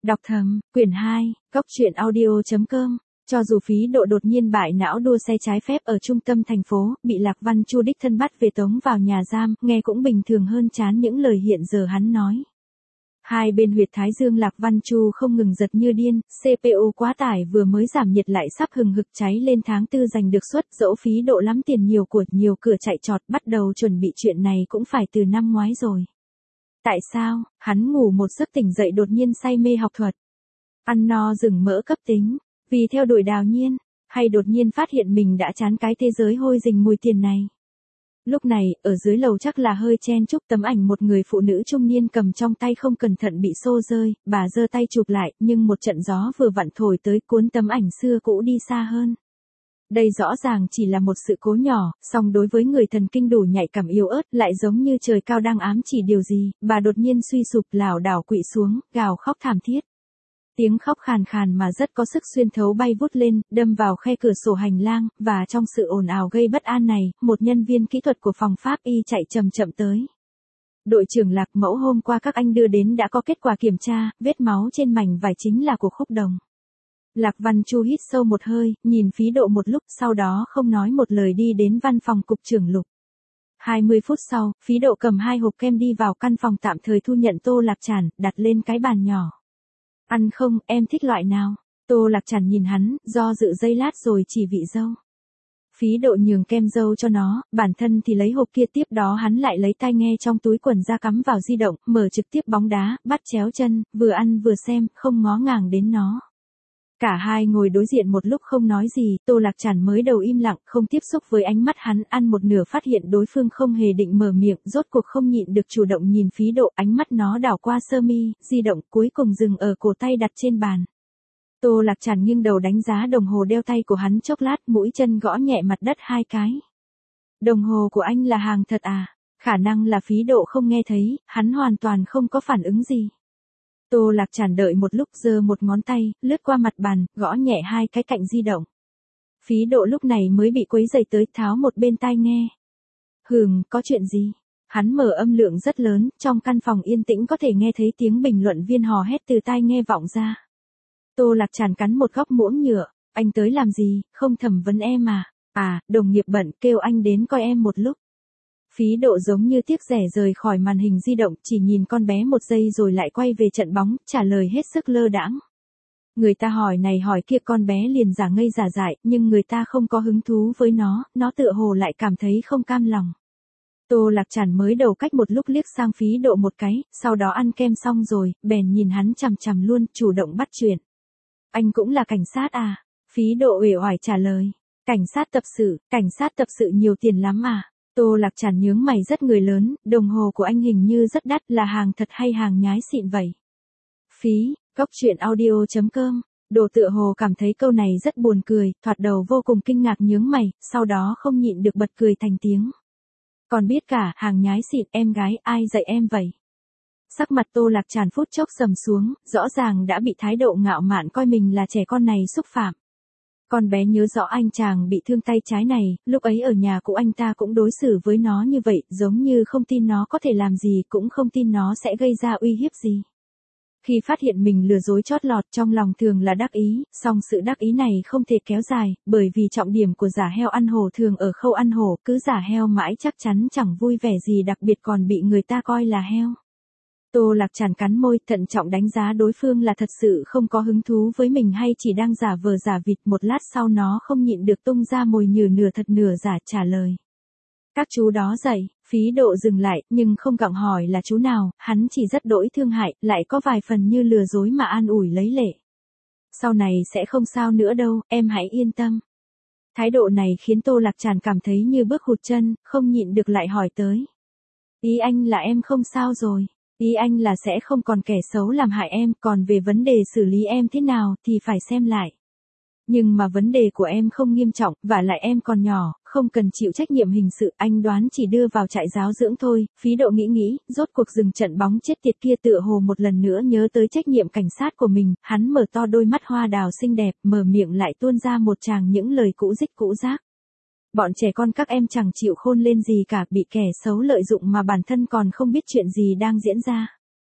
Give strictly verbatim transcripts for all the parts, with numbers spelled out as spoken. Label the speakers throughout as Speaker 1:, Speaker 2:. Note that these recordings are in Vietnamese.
Speaker 1: Đọc thầm, quyển hai, góc truyện audio chấm com. Cho dù Phí Độ đột nhiên bại não đua xe trái phép ở trung tâm thành phố, bị Lạc Văn Chu đích thân bắt về tống vào nhà giam, nghe cũng bình thường hơn chán những lời hiện giờ hắn nói. Hai bên huyệt thái dương Lạc Văn Chu không ngừng giật như điên, xê pê u quá tải vừa mới giảm nhiệt lại sắp hừng hực cháy lên, tháng tư giành được suất, dẫu Phí Độ lắm tiền nhiều của nhiều cửa chạy trọt, bắt đầu chuẩn bị chuyện này cũng phải từ năm ngoái rồi. Tại sao, hắn ngủ một giấc tỉnh dậy đột nhiên say mê học thuật, ăn no rừng mỡ cấp tính, vì theo đuổi Đào Nhiên, hay đột nhiên phát hiện mình đã chán cái thế giới hôi rình mùi tiền này. Lúc này, ở dưới lầu chắc là hơi chen chúc, tấm ảnh một người phụ nữ trung niên cầm trong tay không cẩn thận bị xô rơi, bà giơ tay chụp lại, nhưng một trận gió vừa vặn thổi tới cuốn tấm ảnh xưa cũ đi xa hơn. Đây rõ ràng chỉ là một sự cố nhỏ, song đối với người thần kinh đủ nhạy cảm yếu ớt lại giống như trời cao đang ám chỉ điều gì, bà đột nhiên suy sụp lảo đảo quỵ xuống, gào khóc thảm thiết. Tiếng khóc khàn khàn mà rất có sức xuyên thấu bay vút lên, đâm vào khe cửa sổ hành lang, và trong sự ồn ào gây bất an này, một nhân viên kỹ thuật của phòng pháp y chạy chậm chậm tới. Đội trưởng Lạc, mẫu hôm qua các anh đưa đến đã có kết quả kiểm tra, vết máu trên mảnh vải chính là của Khúc Đồng. Lạc Văn Chu hít sâu một hơi, nhìn Phí Độ một lúc, sau đó không nói một lời đi đến văn phòng cục trưởng Lục. hai mươi phút sau, Phí Độ cầm hai hộp kem đi vào căn phòng tạm thời thu nhận Tô Lạc Tràn, đặt lên cái bàn nhỏ. Ăn không, em thích loại nào? Tô Lạc Tràn nhìn hắn, do dự giây lát rồi chỉ vị dâu. Phí Độ nhường kem dâu cho nó, bản thân thì lấy hộp kia, tiếp đó hắn lại lấy tai nghe trong túi quần ra cắm vào di động, mở trực tiếp bóng đá, bắt chéo chân, vừa ăn vừa xem, không ngó ngàng đến nó. Cả hai ngồi đối diện một lúc không nói gì, Tô Lạc Tràn mới đầu im lặng, không tiếp xúc với ánh mắt hắn, ăn một nửa phát hiện đối phương không hề định mở miệng, rốt cuộc không nhịn được chủ động nhìn Phí Độ, ánh mắt nó đảo qua sơ mi, di động, cuối cùng dừng ở cổ tay đặt trên bàn. Tô Lạc Tràn nghiêng đầu đánh giá đồng hồ đeo tay của hắn chốc lát, mũi chân gõ nhẹ mặt đất hai cái. Đồng hồ của anh là hàng thật à? Khả năng là Phí Độ không nghe thấy, hắn hoàn toàn không có phản ứng gì. Tô Lạc Tràn đợi một lúc, giơ một ngón tay, lướt qua mặt bàn, gõ nhẹ hai cái cạnh di động. Phí Độ lúc này mới bị quấy dày tới, tháo một bên tai nghe. Hừm, có chuyện gì? Hắn mở âm lượng rất lớn, trong căn phòng yên tĩnh có thể nghe thấy tiếng bình luận viên hò hét từ tai nghe vọng ra. Tô Lạc Tràn cắn một góc muỗng nhựa, anh tới làm gì, không thẩm vấn em à? À, đồng nghiệp bận, kêu anh đến coi em một lúc. Phí Độ giống như tiếc rẻ rời khỏi màn hình di động, chỉ nhìn con bé một giây rồi lại quay về trận bóng, trả lời hết sức lơ đãng. Người ta hỏi này hỏi kia, con bé liền giả ngây giả dại, nhưng người ta không có hứng thú với nó, nó tựa hồ lại cảm thấy không cam lòng. Tô Lạc Tràn mới đầu cách một lúc liếc sang Phí Độ một cái, sau đó ăn kem xong rồi, bèn nhìn hắn chằm chằm luôn, chủ động bắt chuyện. Anh cũng là cảnh sát à? Phí Độ uể oải trả lời. Cảnh sát tập sự, cảnh sát tập sự nhiều tiền lắm à? Tô Lạc Tràn nhướng mày, rất người lớn, đồng hồ của anh hình như rất đắt, là hàng thật hay hàng nhái xịn vậy? Phí, góc truyện audio chấm com. Đồ tựa hồ cảm thấy câu này rất buồn cười, thoạt đầu vô cùng kinh ngạc nhướng mày, sau đó không nhịn được bật cười thành tiếng. Còn biết cả, hàng nhái xịn, em gái, ai dạy em vậy? Sắc mặt Tô Lạc Tràn phút chốc sầm xuống, rõ ràng đã bị thái độ ngạo mạn coi mình là trẻ con này xúc phạm. Con bé nhớ rõ anh chàng bị thương tay trái này, lúc ấy ở nhà cũ anh ta cũng đối xử với nó như vậy, giống như không tin nó có thể làm gì, cũng không tin nó sẽ gây ra uy hiếp gì. Khi phát hiện mình lừa dối chót lọt, trong lòng thường là đắc ý, song sự đắc ý này không thể kéo dài, bởi vì trọng điểm của giả heo ăn hổ thường ở khâu ăn hổ, cứ giả heo mãi chắc chắn chẳng vui vẻ gì, đặc biệt còn bị người ta coi là heo. Tô Lạc Tràn cắn môi, thận trọng đánh giá đối phương là thật sự không có hứng thú với mình hay chỉ đang giả vờ giả vịt, một lát sau nó không nhịn được tung ra mồi nhử nửa thật nửa giả trả lời. Các chú đó dạy. Phí Độ dừng lại, nhưng không gặng hỏi là chú nào, hắn chỉ rất đỗi thương hại, lại có vài phần như lừa dối mà an ủi lấy lệ. Sau này sẽ không sao nữa đâu, em hãy yên tâm. Thái độ này khiến Tô Lạc Tràn cảm thấy như bước hụt chân, không nhịn được lại hỏi tới. Ý anh là em không sao rồi? Ý anh là sẽ không còn kẻ xấu làm hại em, còn về vấn đề xử lý em thế nào thì phải xem lại. Nhưng mà vấn đề của em không nghiêm trọng, và lại em còn nhỏ, không cần chịu trách nhiệm hình sự, anh đoán chỉ đưa vào trại giáo dưỡng thôi. Phí Độ nghĩ nghĩ, rốt cuộc dừng trận bóng chết tiệt kia, tựa hồ một lần nữa nhớ tới trách nhiệm cảnh sát của mình, hắn mở to đôi mắt hoa đào xinh đẹp, mở miệng lại tuôn ra một tràng những lời cũ dích cũ rác. Bọn trẻ con các em chẳng chịu khôn lên gì cả, bị kẻ xấu lợi dụng mà bản thân còn không biết chuyện gì đang diễn ra.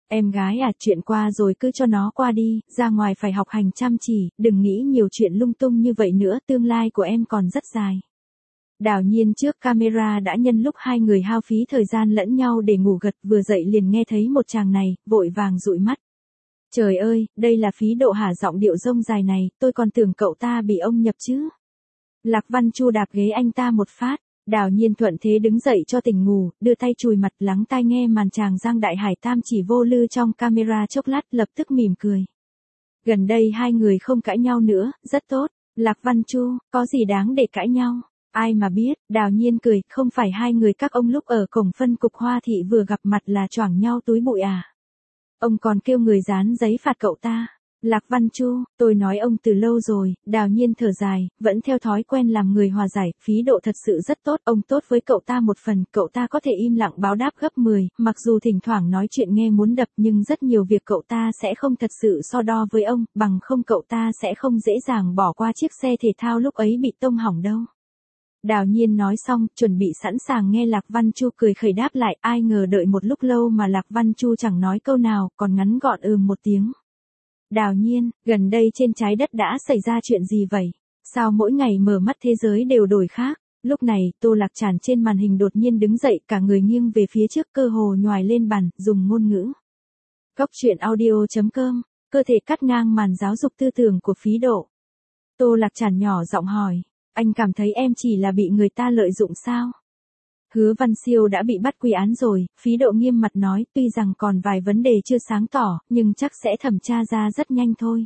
Speaker 1: Em gái à, chuyện qua rồi cứ cho nó qua đi, ra ngoài phải học hành chăm chỉ, đừng nghĩ nhiều chuyện lung tung như vậy nữa, tương lai của em còn rất dài. Đào Nhiên trước camera đã nhân lúc hai người hao phí thời gian lẫn nhau để ngủ gật, vừa dậy liền nghe thấy một chàng này, vội vàng dụi mắt. Trời ơi, đây là Phí Độ hả? Giọng điệu rông dài này, tôi còn tưởng cậu ta bị ông nhập chứ. Lạc Văn Chu đạp ghế anh ta một phát. Đào Nhiên thuận thế đứng dậy cho tỉnh ngủ, đưa tay chùi mặt lắng tai nghe màn chàng Giang Đại Hải Tam chỉ vô lư trong camera chốc lát, lập tức mỉm cười. Gần đây hai người không cãi nhau nữa, rất tốt. Lạc Văn Chu, có gì đáng để cãi nhau? Ai mà biết, Đào Nhiên cười, không phải hai người các ông lúc ở cổng phân cục Hoa Thị vừa gặp mặt là choảng nhau túi bụi à? Ông còn kêu người dán giấy phạt cậu ta. Lạc Văn Chu, tôi nói ông từ lâu rồi. Đào Nhiên thở dài, vẫn theo thói quen làm người hòa giải. Phí Độ thật sự rất tốt, ông tốt với cậu ta một phần, cậu ta có thể im lặng báo đáp gấp mười, mặc dù thỉnh thoảng nói chuyện nghe muốn đập nhưng rất nhiều việc cậu ta sẽ không thật sự so đo với ông, bằng không cậu ta sẽ không dễ dàng bỏ qua chiếc xe thể thao lúc ấy bị tông hỏng đâu. Đào Nhiên nói xong, chuẩn bị sẵn sàng nghe Lạc Văn Chu cười khẩy đáp lại, ai ngờ đợi một lúc lâu mà Lạc Văn Chu chẳng nói câu nào, còn ngắn gọn ừm một tiếng. Đào Nhiên, gần đây trên trái đất đã xảy ra chuyện gì vậy? Sao mỗi ngày mở mắt thế giới đều đổi khác? Lúc này, Tô Lạc Tràn trên màn hình đột nhiên đứng dậy, cả người nghiêng về phía trước, cơ hồ nhoài lên bàn, dùng ngôn ngữ Cóc truyện audio chấm com, cơ thể cắt ngang màn giáo dục tư tưởng của Phí Độ. Tô Lạc Tràn nhỏ giọng hỏi, anh cảm thấy em chỉ là bị người ta lợi dụng sao? Hứa Văn Siêu đã bị bắt quy án rồi, Phí Độ nghiêm mặt nói, tuy rằng còn vài vấn đề chưa sáng tỏ, nhưng chắc sẽ thẩm tra ra rất nhanh thôi.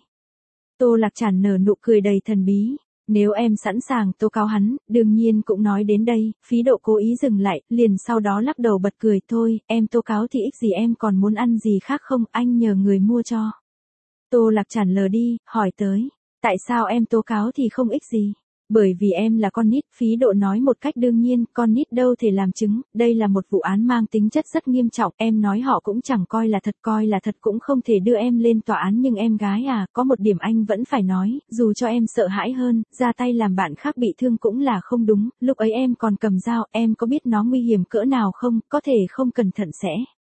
Speaker 1: Tô Lạc Tràn nở nụ cười đầy thần bí, nếu em sẵn sàng tố cáo hắn, đương nhiên cũng nói đến đây. Phí Độ cố ý dừng lại, liền sau đó lắc đầu bật cười, thôi, em tố cáo thì ích gì, em còn muốn ăn gì khác không, anh nhờ người mua cho. Tô Lạc Tràn lờ đi, hỏi tới, tại sao em tố cáo thì không ích gì? Bởi vì em là con nít. Phí Độ nói một cách đương nhiên, con nít đâu thể làm chứng, đây là một vụ án mang tính chất rất nghiêm trọng, em nói họ cũng chẳng coi là thật, coi là thật cũng không thể đưa em lên tòa án, nhưng em gái à, có một điểm anh vẫn phải nói, dù cho em sợ hãi hơn, ra tay làm bạn khác bị thương cũng là không đúng, lúc ấy em còn cầm dao, em có biết nó nguy hiểm cỡ nào không, có thể không cẩn thận sẽ.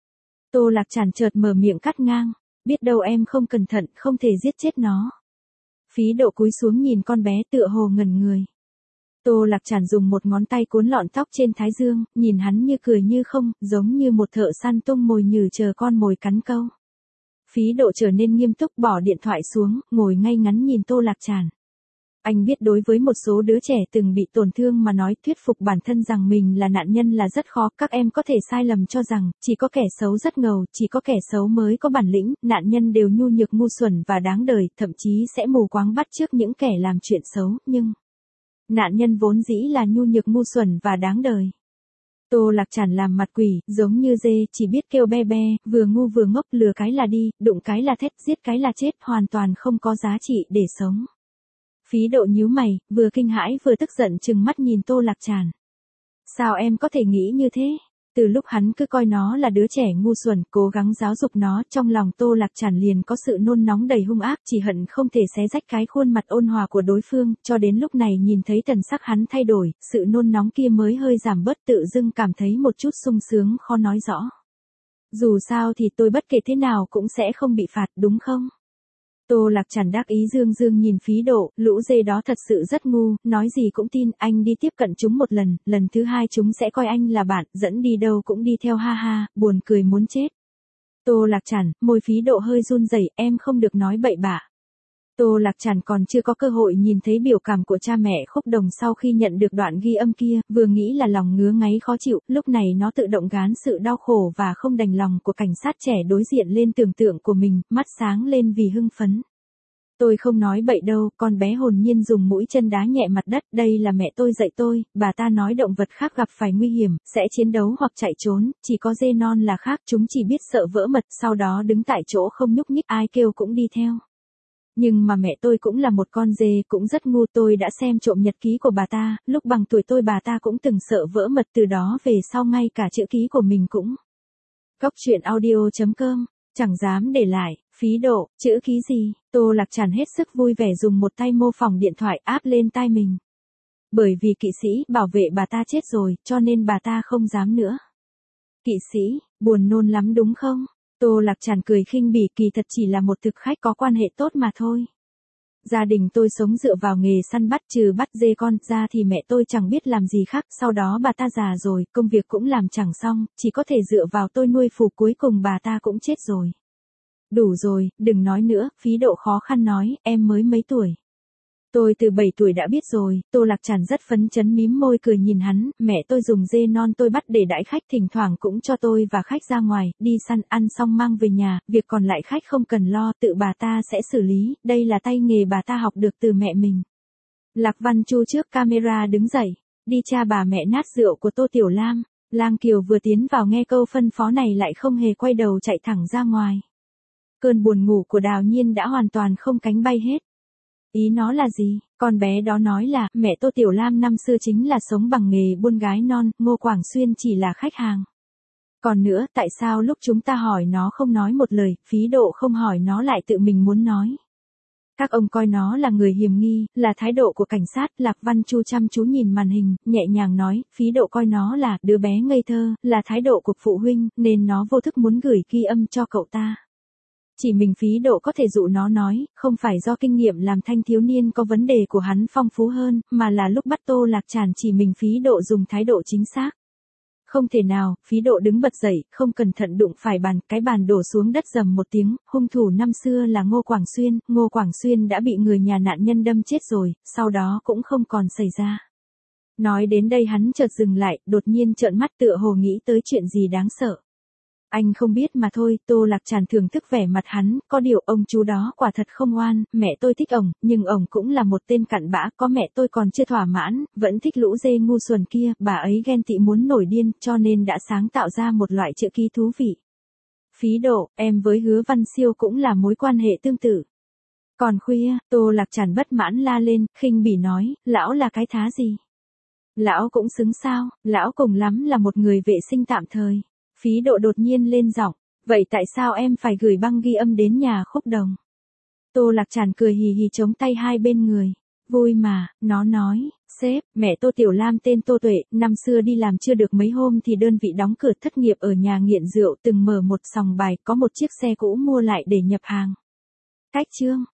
Speaker 1: Tô Lạc Tràn chợt mở miệng cắt ngang, biết đâu em không cẩn thận, không thể giết chết nó. Phí Độ cúi xuống nhìn con bé tựa hồ ngẩn người. Tô Lạc Tràn dùng một ngón tay cuốn lọn tóc trên thái dương, nhìn hắn như cười như không, giống như một thợ săn tung mồi nhử chờ con mồi cắn câu. Phí Độ trở nên nghiêm túc, bỏ điện thoại xuống, ngồi ngay ngắn nhìn Tô Lạc Tràn. Anh biết đối với một số đứa trẻ từng bị tổn thương mà nói thuyết phục bản thân rằng mình là nạn nhân là rất khó, các em có thể sai lầm cho rằng, chỉ có kẻ xấu rất ngầu, chỉ có kẻ xấu mới có bản lĩnh, nạn nhân đều nhu nhược ngu xuẩn và đáng đời, thậm chí sẽ mù quáng bắt chước những kẻ làm chuyện xấu, nhưng nạn nhân vốn dĩ là nhu nhược ngu xuẩn và đáng đời. Tô Lạc Tràn làm mặt quỷ, giống như dê, chỉ biết kêu be be, vừa ngu vừa ngốc, lừa cái là đi, đụng cái là thét, giết cái là chết, hoàn toàn không có giá trị để sống. Phí Độ nhíu mày, vừa kinh hãi vừa tức giận trừng mắt nhìn Tô Lạc Tràn. Sao em có thể nghĩ như thế? Từ lúc hắn cứ coi nó là đứa trẻ ngu xuẩn, cố gắng giáo dục nó, trong lòng Tô Lạc Tràn liền có sự nôn nóng đầy hung ác, chỉ hận không thể xé rách cái khuôn mặt ôn hòa của đối phương, cho đến lúc này nhìn thấy thần sắc hắn thay đổi, sự nôn nóng kia mới hơi giảm bớt, tự dưng cảm thấy một chút sung sướng khó nói rõ. Dù sao thì tôi bất kể thế nào cũng sẽ không bị phạt, đúng không? Tô Lạc Tràn đắc ý dương dương nhìn Phí Độ, lũ dê đó thật sự rất ngu, nói gì cũng tin, anh đi tiếp cận chúng một lần, lần thứ hai chúng sẽ coi anh là bạn, dẫn đi đâu cũng đi theo, ha ha, buồn cười muốn chết. Tô Lạc Tràn, môi Phí Độ hơi run rẩy, em không được nói bậy bạ. Tô Lạc Tràn còn chưa có cơ hội nhìn thấy biểu cảm của cha mẹ Khúc Đồng sau khi nhận được đoạn ghi âm kia, vừa nghĩ là lòng ngứa ngáy khó chịu, lúc này nó tự động gán sự đau khổ và không đành lòng của cảnh sát trẻ đối diện lên tưởng tượng của mình, mắt sáng lên vì hưng phấn. Tôi không nói bậy đâu, con bé hồn nhiên dùng mũi chân đá nhẹ mặt đất, đây là mẹ tôi dạy tôi, bà ta nói động vật khác gặp phải nguy hiểm, sẽ chiến đấu hoặc chạy trốn, chỉ có dê non là khác, chúng chỉ biết sợ vỡ mật, sau đó đứng tại chỗ không nhúc nhích, ai kêu cũng đi theo. Nhưng mà mẹ tôi cũng là một con dê, cũng rất ngu, tôi đã xem trộm nhật ký của bà ta, lúc bằng tuổi tôi bà ta cũng từng sợ vỡ mật, từ đó về sau ngay cả chữ ký của mình cũng. Cóc truyện audio chấm com, chẳng dám để lại. Phí Độ, chữ ký gì? Tô Lạc Tràn hết sức vui vẻ dùng một tay mô phỏng điện thoại áp lên tai mình. Bởi vì kỵ sĩ bảo vệ bà ta chết rồi, cho nên bà ta không dám nữa. Kỵ sĩ, buồn nôn lắm đúng không? Tô Lạc Tràn cười khinh bỉ, kỳ thật chỉ là một thực khách có quan hệ tốt mà thôi. Gia đình tôi sống dựa vào nghề săn bắt, trừ bắt dê con ra thì mẹ tôi chẳng biết làm gì khác, sau đó bà ta già rồi, công việc cũng làm chẳng xong, chỉ có thể dựa vào tôi nuôi phù, cuối cùng bà ta cũng chết rồi. Đủ rồi, đừng nói nữa, Phí Độ khó khăn nói, em mới mấy tuổi. Tôi từ bảy tuổi đã biết rồi. Tô Lạc Tràn rất phấn chấn mím môi cười nhìn hắn, mẹ tôi dùng dê non tôi bắt để đãi khách, thỉnh thoảng cũng cho tôi và khách ra ngoài, đi săn, ăn xong mang về nhà, việc còn lại khách không cần lo, tự bà ta sẽ xử lý, đây là tay nghề bà ta học được từ mẹ mình. Lạc Văn Chu trước camera đứng dậy, đi cha bà mẹ nát rượu của Tô Tiểu Lam. Lang Kiều vừa tiến vào nghe câu phân phó này lại không hề quay đầu chạy thẳng ra ngoài. Cơn buồn ngủ của Đào Nhiên đã hoàn toàn không cánh bay hết. Ý nó là gì? Con bé đó nói là, mẹ Tô Tiểu Lam năm xưa chính là sống bằng nghề buôn gái non, Ngô Quảng Xuyên chỉ là khách hàng. Còn nữa, tại sao lúc chúng ta hỏi nó không nói một lời, Phí Độ không hỏi nó lại tự mình muốn nói? Các ông coi nó là người hiểm nghi, là thái độ của cảnh sát. Lạc Văn Chu chăm chú nhìn màn hình, nhẹ nhàng nói, Phí Độ coi nó là đứa bé ngây thơ, là thái độ của phụ huynh, nên nó vô thức muốn gửi ghi âm cho cậu ta. Chỉ mình Phí Độ có thể dụ nó nói, không phải do kinh nghiệm làm thanh thiếu niên có vấn đề của hắn phong phú hơn, mà là lúc bắt Tô Lạc Tràn chỉ mình Phí Độ dùng thái độ chính xác. Không thể nào, Phí Độ đứng bật dậy, không cẩn thận đụng phải bàn, cái bàn đổ xuống đất rầm một tiếng, hung thủ năm xưa là Ngô Quảng Xuyên, Ngô Quảng Xuyên đã bị người nhà nạn nhân đâm chết rồi, sau đó cũng không còn xảy ra. Nói đến đây hắn chợt dừng lại, đột nhiên trợn mắt tựa hồ nghĩ tới chuyện gì đáng sợ. Anh không biết mà thôi. Tô Lạc Tràn thưởng thức vẻ mặt hắn, có điều ông chú đó quả thật không oan, mẹ tôi thích ổng, nhưng ổng cũng là một tên cặn bã, có mẹ tôi còn chưa thỏa mãn, vẫn thích lũ dê ngu xuẩn kia, bà ấy ghen tị muốn nổi điên, cho nên đã sáng tạo ra một loại chữ ký thú vị. Phí Độ, em với Hứa Văn Siêu cũng là mối quan hệ tương tự. Còn khuya, Tô Lạc Tràn bất mãn la lên, khinh bỉ nói, lão là cái thá gì? Lão cũng xứng sao, lão cùng lắm là một người vệ sinh tạm thời. Phí Độ đột nhiên lên giọng, vậy tại sao em phải gửi băng ghi âm đến nhà Khúc Đồng? Tô Lạc Tràn cười hì hì chống tay hai bên người, vui mà, nó nói, sếp, mẹ Tô Tiểu Lam tên Tô Tuệ, năm xưa đi làm chưa được mấy hôm thì đơn vị đóng cửa thất nghiệp ở nhà nghiện rượu, từng mở một sòng bài, có một chiếc xe cũ mua lại để nhập hàng. Cách chương.